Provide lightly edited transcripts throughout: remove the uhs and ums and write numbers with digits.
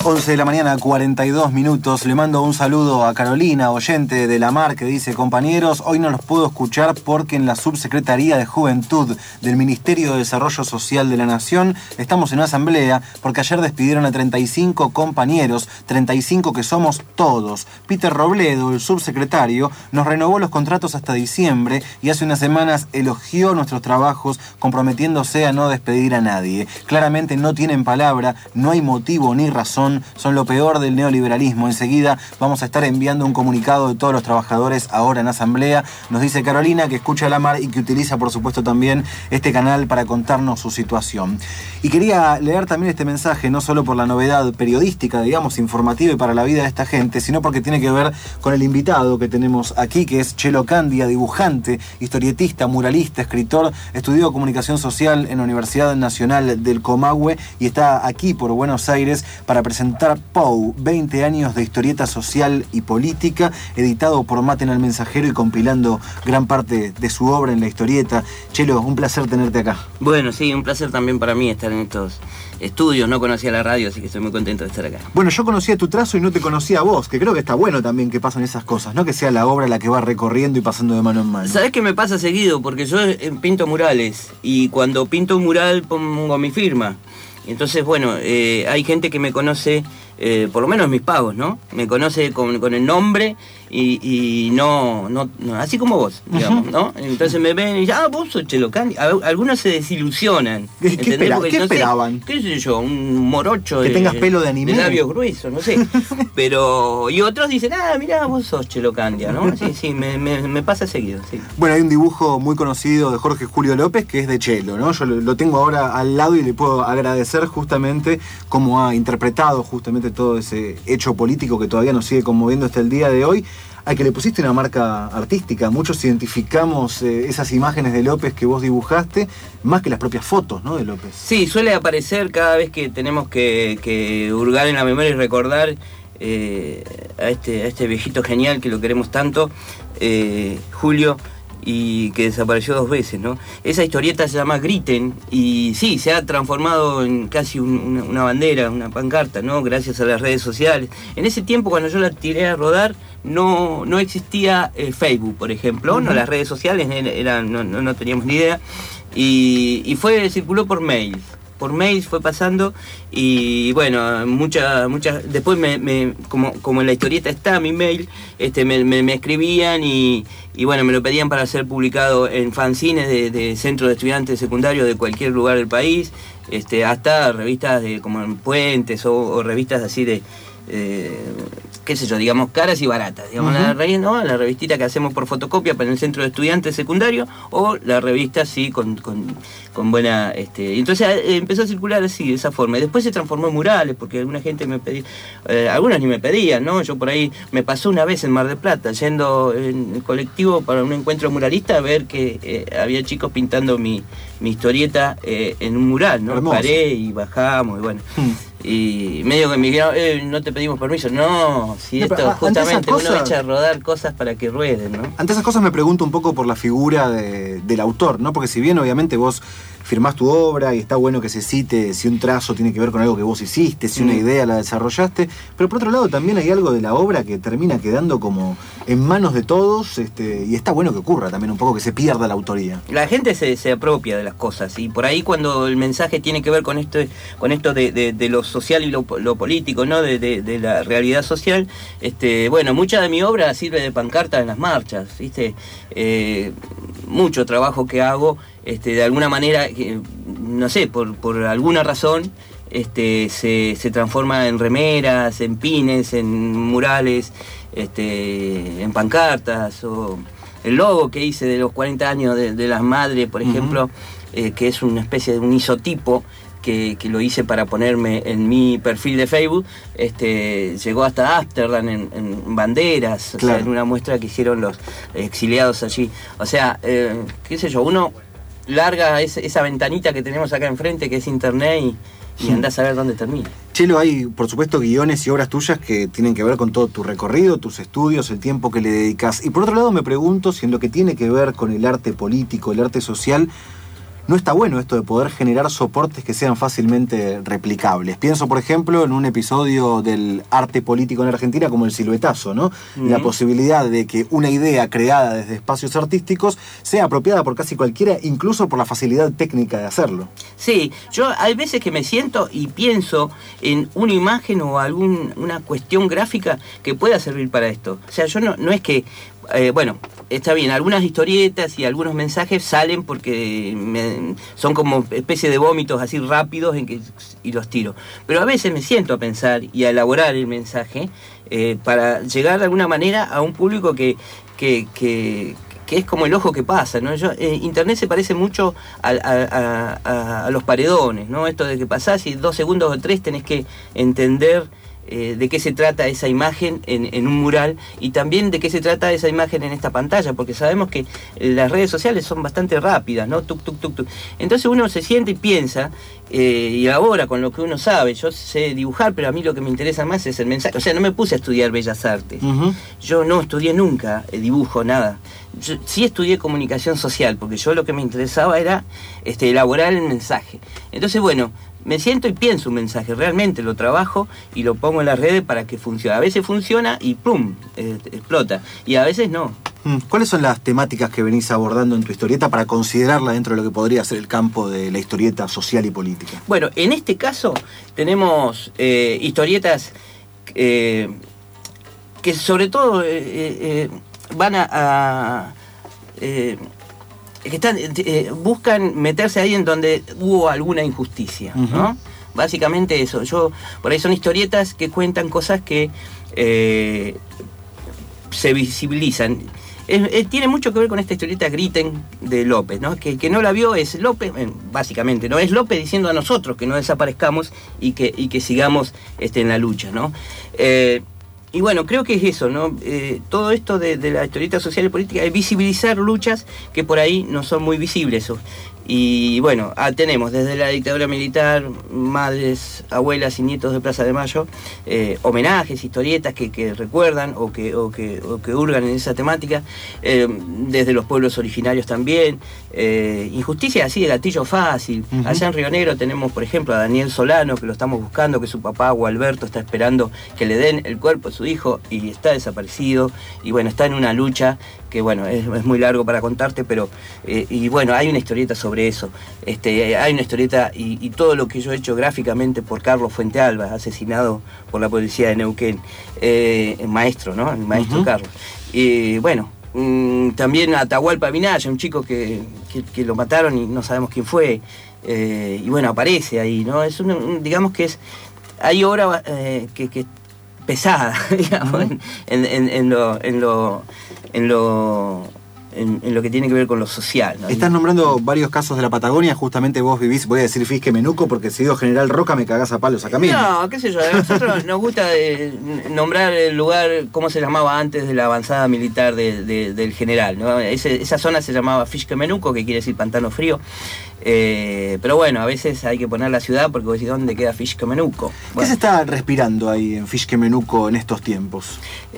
11 de la mañana, 42 minutos. Le mando un saludo a Carolina, oyente de La Mar, que dice: compañeros, hoy no los puedo escuchar porque en la Subsecretaría de Juventud del Ministerio de Desarrollo Social de la Nación estamos en una asamblea porque ayer despidieron a 35 compañeros, 35 que somos todos. Peter Robledo, el subsecretario, nos renovó los contratos hasta diciembre y hace unas semanas elogió nuestros trabajos comprometiéndose a no despedir a nadie. Claramente no tienen palabra, no hay motivo ni razón. Son lo peor del neoliberalismo. Enseguida vamos a estar enviando un comunicado de todos los trabajadores ahora en asamblea. Nos dice Carolina que escucha La Mar y que utiliza, por supuesto, también este canal para contarnos su situación. Y quería leer también este mensaje, no solo por la novedad periodística, digamos, informativa y para la vida de esta gente, sino porque tiene que ver con el invitado que tenemos aquí, que es Chelo Candia, dibujante, historietista, muralista, escritor, estudió comunicación social en la Universidad Nacional del Comahue y está aquí por Buenos Aires para presentar Pou, 20 años de historieta social y política, editado por Maten al Mensajero y compilando gran parte de su obra en la historieta. Chelo, un placer tenerte acá. Bueno, sí, un placer también para mí estar en estos estudios. No conocía la radio, así que estoy muy contento de estar acá. Bueno, yo conocía tu trazo y no te conocía a vos, que creo que está bueno también que pasen esas cosas, no que sea la obra la que va recorriendo y pasando de mano en mano. ¿Sabés qué me pasa seguido? Porque yo pinto murales y cuando pinto un mural pongo mi firma. Entonces, bueno, hay gente que me conoce, por lo menos mis pagos, ¿no? Me conoce con el nombre y no, así como vos, digamos, ¿no? Entonces me ven y dicen, vos sos Chelo Candia. Algunos se desilusionan. ¿Qué esperaban? ¿Qué sé yo? Un morocho que tengas pelo de anime. De labios gruesos, no sé. Pero, y otros dicen, mirá, vos sos Chelo Candia, ¿no? Sí, me pasa seguido, sí. Bueno, hay un dibujo muy conocido de Jorge Julio López que es de Chelo, ¿no? Yo lo tengo ahora al lado y le puedo agradecer justamente cómo ha interpretado justamente todo ese hecho político que todavía nos sigue conmoviendo hasta el día de hoy, a que le pusiste una marca artística. Muchos identificamos esas imágenes de López que vos dibujaste, más que las propias fotos, ¿no?, de López. Sí, suele aparecer cada vez que tenemos que hurgar en la memoria y recordar a este viejito genial que lo queremos tanto, Julio, y que desapareció 2 veces, ¿no? Esa historieta se llama Griten y sí, se ha transformado en casi una bandera, una pancarta, ¿no? Gracias a las redes sociales. En ese tiempo, cuando yo la tiré a rodar, no existía Facebook, por ejemplo, ¿no? Las redes sociales no teníamos ni idea y circuló por mail. Por mail fue pasando y bueno, muchas después como en la historieta está mi mail, me escribían y bueno, me lo pedían para ser publicado en fanzines de centros de estudiantes secundarios de cualquier lugar del país, hasta revistas como en Puentes o revistas así de qué sé yo, digamos, caras y baratas, digamos, la revistita que hacemos por fotocopia para el centro de estudiantes secundarios, o la revista así con buena, entonces empezó a circular así, de esa forma, y después se transformó en murales, porque alguna gente me pedía, algunos ni me pedían, ¿no? Yo por ahí, me pasó una vez en Mar del Plata, yendo en el colectivo para un encuentro muralista, a ver que había chicos pintando mi historieta en un mural, ¿no? Hermoso. Paré y bajamos, y bueno. Y medio que me dijeron, no te pedimos permiso. No, si No, esto justamente cosas, uno echa a rodar cosas para que rueden, ¿no? Ante esas cosas me pregunto un poco por la figura del autor, ¿no? Porque si bien obviamente vos firmás tu obra y está bueno que se cite si un trazo tiene que ver con algo que vos hiciste, si una idea la desarrollaste, pero por otro lado también hay algo de la obra que termina quedando como en manos de todos, y está bueno que ocurra también un poco, que se pierda la autoría. La gente se apropia de las cosas y por ahí cuando el mensaje tiene que ver con esto de lo social y lo político, ¿no? De la realidad social, bueno, mucha de mi obra sirve de pancarta en las marchas, ¿viste? Mucho trabajo que hago, de alguna manera, no sé, por alguna razón, se transforma en remeras, en pines, en murales, en pancartas, o el logo que hice de los 40 años de las madres, por ejemplo, que es una especie de un isotipo, que lo hice para ponerme en mi perfil de Facebook, llegó hasta Ámsterdam en banderas, claro. O sea, en una muestra que hicieron los exiliados allí. O sea, qué sé yo, uno larga esa ventanita que tenemos acá enfrente, que es internet, y andás a ver dónde termina. Chelo, hay por supuesto guiones y obras tuyas que tienen que ver con todo tu recorrido, tus estudios, el tiempo que le dedicas. Y por otro lado me pregunto si en lo que tiene que ver con el arte político, el arte social, no está bueno esto de poder generar soportes que sean fácilmente replicables. Pienso, por ejemplo, en un episodio del arte político en Argentina como el siluetazo, ¿no? La posibilidad de que una idea creada desde espacios artísticos sea apropiada por casi cualquiera, incluso por la facilidad técnica de hacerlo. Sí, yo hay veces que me siento y pienso en una imagen o alguna cuestión gráfica que pueda servir para esto. O sea, yo no es que... bueno, está bien, algunas historietas y algunos mensajes salen porque son como especie de vómitos así rápidos y los tiro. Pero a veces me siento a pensar y a elaborar el mensaje para llegar de alguna manera a un público que es como el ojo que pasa, ¿no? Internet se parece mucho a los paredones, ¿no? Esto de que pasás y 2 segundos o 3 tenés que entender de qué se trata esa imagen en un mural y también de qué se trata esa imagen en esta pantalla, porque sabemos que las redes sociales son bastante rápidas, ¿no? Tuc, tuc, tuc, tuc. Entonces uno se siente y piensa y elabora con lo que uno sabe. Yo sé dibujar, pero a mí lo que me interesa más es el mensaje. O sea, no me puse a estudiar Bellas Artes. Yo no estudié nunca dibujo, nada. Yo sí estudié comunicación social, porque yo lo que me interesaba era elaborar el mensaje. Entonces, bueno, me siento y pienso un mensaje, realmente lo trabajo y lo pongo en las redes para que funcione. A veces funciona y ¡pum! Explota. Y a veces no. ¿Cuáles son las temáticas que venís abordando en tu historieta para considerarla dentro de lo que podría ser el campo de la historieta social y política? Bueno, en este caso tenemos historietas que sobre todo van que buscan meterse ahí en donde hubo alguna injusticia, ¿no? Básicamente eso. Por ahí son historietas que cuentan cosas que se visibilizan. Tiene mucho que ver con esta historieta Griten de López, ¿no? Que no la vio es López, básicamente, ¿no? Es López diciendo a nosotros que no desaparezcamos y que sigamos en la lucha, ¿no? Y bueno, creo que es eso, ¿no? Todo esto de la historieta social y política es visibilizar luchas que por ahí no son muy visibles. Y bueno, tenemos desde la dictadura militar, madres, abuelas y nietos de Plaza de Mayo, homenajes, historietas que recuerdan o que hurgan en esa temática, desde los pueblos originarios también, injusticias así de gatillo fácil. Allá en Río Negro tenemos, por ejemplo, a Daniel Solano, que lo estamos buscando, que su papá Gualberto está esperando que le den el cuerpo a su hijo y está desaparecido, y bueno, está en una lucha que bueno, es muy largo para contarte, pero y bueno, hay una historieta sobre eso. Hay una historieta y todo lo que yo he hecho gráficamente por Carlos Fuentealba, asesinado por la policía de Neuquén, el maestro, ¿no? El maestro Carlos. Y bueno, también Atahualpa Minaya, un chico que lo mataron y no sabemos quién fue, y bueno, aparece ahí, ¿no? Es digamos que hay obra que pesada, digamos, en lo que tiene que ver con lo social, ¿no? Estás nombrando varios casos de la Patagonia, justamente vos vivís, voy a decir Fisque Menuco, porque si digo General Roca me cagás a palos acá mismo. No, qué sé yo, a nosotros nos gusta nombrar el lugar, cómo se llamaba antes de la avanzada militar del general, ¿no? Esa zona se llamaba Fisque Menuco, que quiere decir pantano frío. Pero bueno, a veces hay que poner la ciudad porque vos decís, ¿dónde queda Fisque Menuco? Bueno. ¿Qué se está respirando ahí en Fisque Menuco en estos tiempos?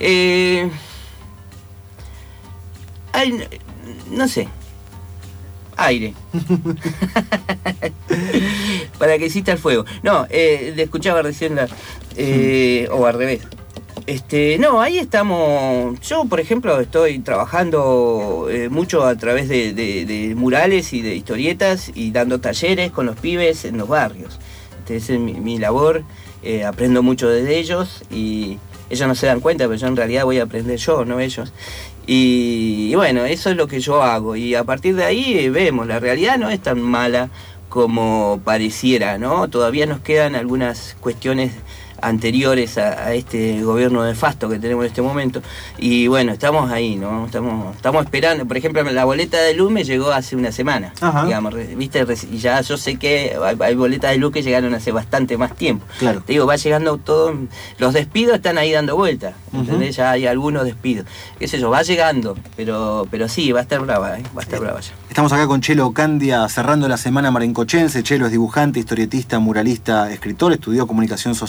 No sé, aire. Para que exista el fuego. No, le escuchaba recién o al revés. No, ahí estamos. Yo, por ejemplo, estoy trabajando mucho a través de murales y de historietas y dando talleres con los pibes en los barrios. Esa es mi labor. Aprendo mucho de ellos y ellos no se dan cuenta, pero yo en realidad voy a aprender yo, no ellos. Y bueno, eso es lo que yo hago. Y a partir de ahí vemos, la realidad no es tan mala como pareciera, ¿no? Todavía nos quedan algunas cuestiones anteriores a este gobierno nefasto que tenemos en este momento, y bueno, estamos ahí, ¿no? Estamos esperando. Por ejemplo, la boleta de luz me llegó hace una semana, digamos, ¿viste? Y ya yo sé que hay boletas de luz que llegaron hace bastante más tiempo. Claro. Te digo, va llegando todo, los despidos están ahí dando vueltas, ¿entendés? Ya hay algunos despidos, qué sé yo, va llegando, pero sí, va a estar brava, va a estar brava ya. Estamos acá con Chelo Candia cerrando la semana marincochense. Chelo es dibujante, historietista, muralista, escritor, estudió comunicación social en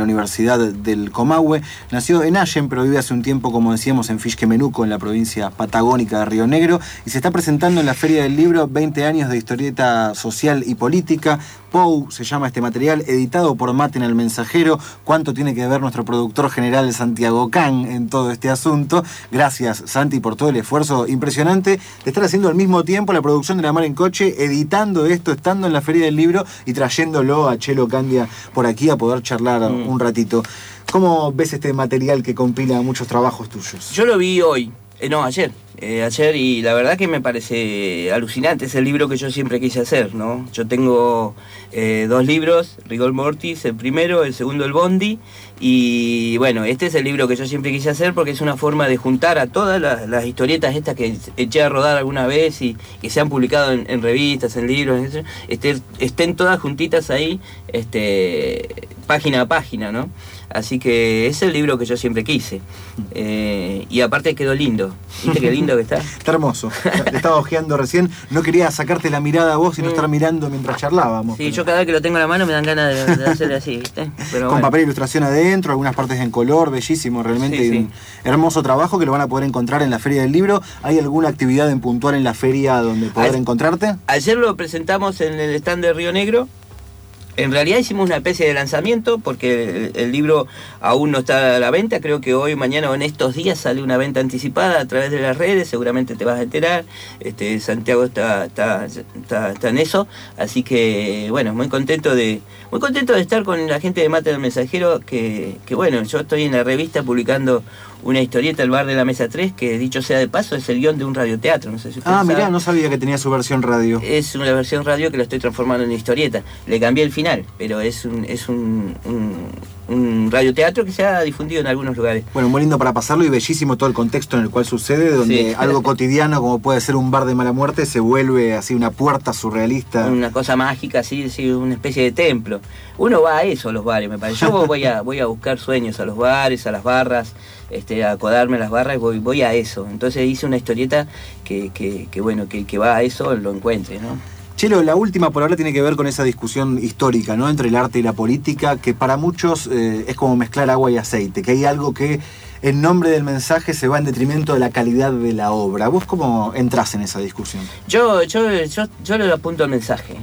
la Universidad del Comahue. Nació en Allen, pero vive hace un tiempo, como decíamos, en Fisquemenuco, en la provincia patagónica de Río Negro, y se está presentando en la Feria del Libro 20 años de historieta social y política. Pou se llama este material, editado por Mate en el Mensajero. ¿Cuánto tiene que ver nuestro productor general Santiago Can en todo este asunto? Gracias, Santi, por todo el esfuerzo impresionante de estar haciendo al mismo tiempo la producción de La Mar en Coche, editando esto, estando en la Feria del Libro y trayéndolo a Chelo Candia por aquí a poder charlar un ratito. ¿Cómo ves este material que compila muchos trabajos tuyos? Yo lo vi hoy. Ayer, y la verdad que me parece alucinante. Es el libro que yo siempre quise hacer, ¿no? Yo tengo 2 libros, Rigor Mortis, el primero, el segundo el Bondi, y bueno, este es el libro que yo siempre quise hacer porque es una forma de juntar a todas las historietas estas que eché a rodar alguna vez y que se han publicado en revistas, en libros, estén todas juntitas ahí, página a página, ¿no? Así que es el libro que yo siempre quise. Y aparte quedó lindo. ¿Viste qué lindo que está? Está hermoso. Te estaba ojeando recién. No quería sacarte la mirada a vos y no estar mirando mientras charlábamos. Sí, pero yo cada vez que lo tengo en la mano me dan ganas de hacerle así, ¿viste? Pero con papel e ilustración adentro, algunas partes en color, bellísimo, realmente. Sí. Un hermoso trabajo que lo van a poder encontrar en la Feria del Libro. ¿Hay alguna actividad en puntual en la feria donde poder encontrarte? Ayer lo presentamos en el stand de Río Negro. En realidad hicimos una especie de lanzamiento porque el libro aún no está a la venta. Creo que hoy, mañana o en estos días sale una venta anticipada a través de las redes. Seguramente te vas a enterar. Santiago está en eso. Así que, bueno, muy contento de estar con la gente de Mate del Mensajero. Que bueno, yo estoy en la revista publicando una historieta, El Bar de la Mesa 3, que dicho sea de paso es el guión de un radioteatro. No sé si usted sabe. Mirá, no sabía que tenía su versión radio. Es una versión radio que lo estoy transformando en historieta. Le cambié el final, pero es un radioteatro que se ha difundido en algunos lugares. Bueno, muy lindo para pasarlo y bellísimo todo el contexto en el cual sucede, donde algo cotidiano como puede ser un bar de mala muerte se vuelve así una puerta surrealista. Una cosa mágica, así, una especie de templo. Uno va a eso, a los bares, me parece. Yo voy a buscar sueños a los bares, a las barras, a acodarme a las barras, voy a eso. Entonces hice una historieta que va a eso, lo encuentre, ¿no? Chelo, la última por ahora tiene que ver con esa discusión histórica, ¿no?, entre el arte y la política, que para muchos es como mezclar agua y aceite, que hay algo que en nombre del mensaje se va en detrimento de la calidad de la obra. ¿Vos cómo entrás en esa discusión? Yo le apunto al mensaje.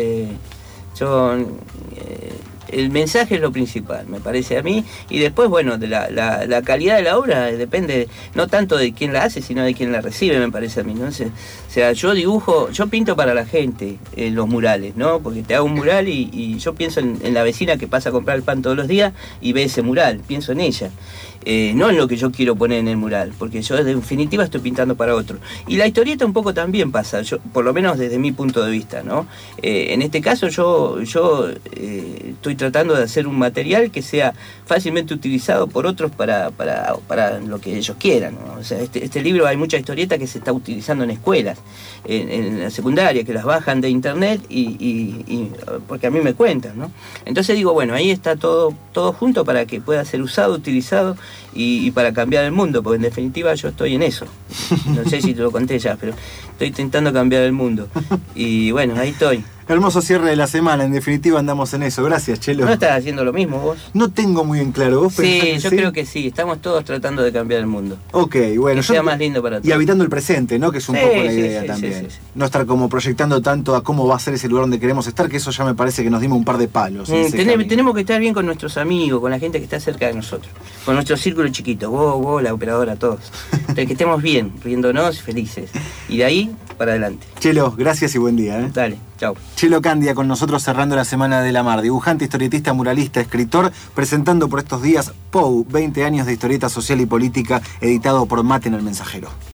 El mensaje es lo principal, me parece a mí, y después, bueno, de la calidad de la obra depende no tanto de quién la hace, sino de quién la recibe, me parece a mí, ¿no? O sea, yo pinto para la gente los murales, ¿no? Porque te hago un mural y yo pienso en la vecina que pasa a comprar el pan todos los días y ve ese mural, pienso en ella. No en lo que yo quiero poner en el mural, porque yo en definitiva estoy pintando para otro. Y la historieta un poco también pasa, por lo menos desde mi punto de vista, ¿no? En este caso yo estoy tratando de hacer un material que sea fácilmente utilizado por otros para lo que ellos quieran, ¿no? O sea, este libro hay mucha historieta que se está utilizando en escuelas, en la secundaria, que las bajan de internet y porque a mí me cuentan, ¿no? Entonces digo, bueno, ahí está todo junto para que pueda ser usado, utilizado y para cambiar el mundo, porque en definitiva yo estoy en eso. No sé si te lo conté ya, pero estoy intentando cambiar el mundo. Y bueno, ahí estoy. Hermoso cierre de la semana, en definitiva andamos en eso. Gracias, Chelo. ¿No estás haciendo lo mismo vos? No tengo muy en claro. ¿Vos sí, yo creo que sí. Estamos todos tratando de cambiar el mundo. Ok, bueno. Que sea más lindo para todos. Y habitando el presente, ¿no? Que es un poco la idea también. Sí. No estar como proyectando tanto a cómo va a ser ese lugar donde queremos estar, que eso ya me parece que nos dimos un par de palos. Tenemos que estar bien con nuestros amigos, con la gente que está cerca de nosotros. Con nuestro círculo chiquito. Vos, la operadora, todos. Que estemos bien, riéndonos, felices. Y de ahí para adelante. Chelo, gracias y buen día. Dale, chao. Chelo Candia con nosotros cerrando la Semana de la Mar. Dibujante, historietista, muralista, escritor, presentando por estos días Pou, 20 años de historieta social y política, editado por Mate en el Mensajero.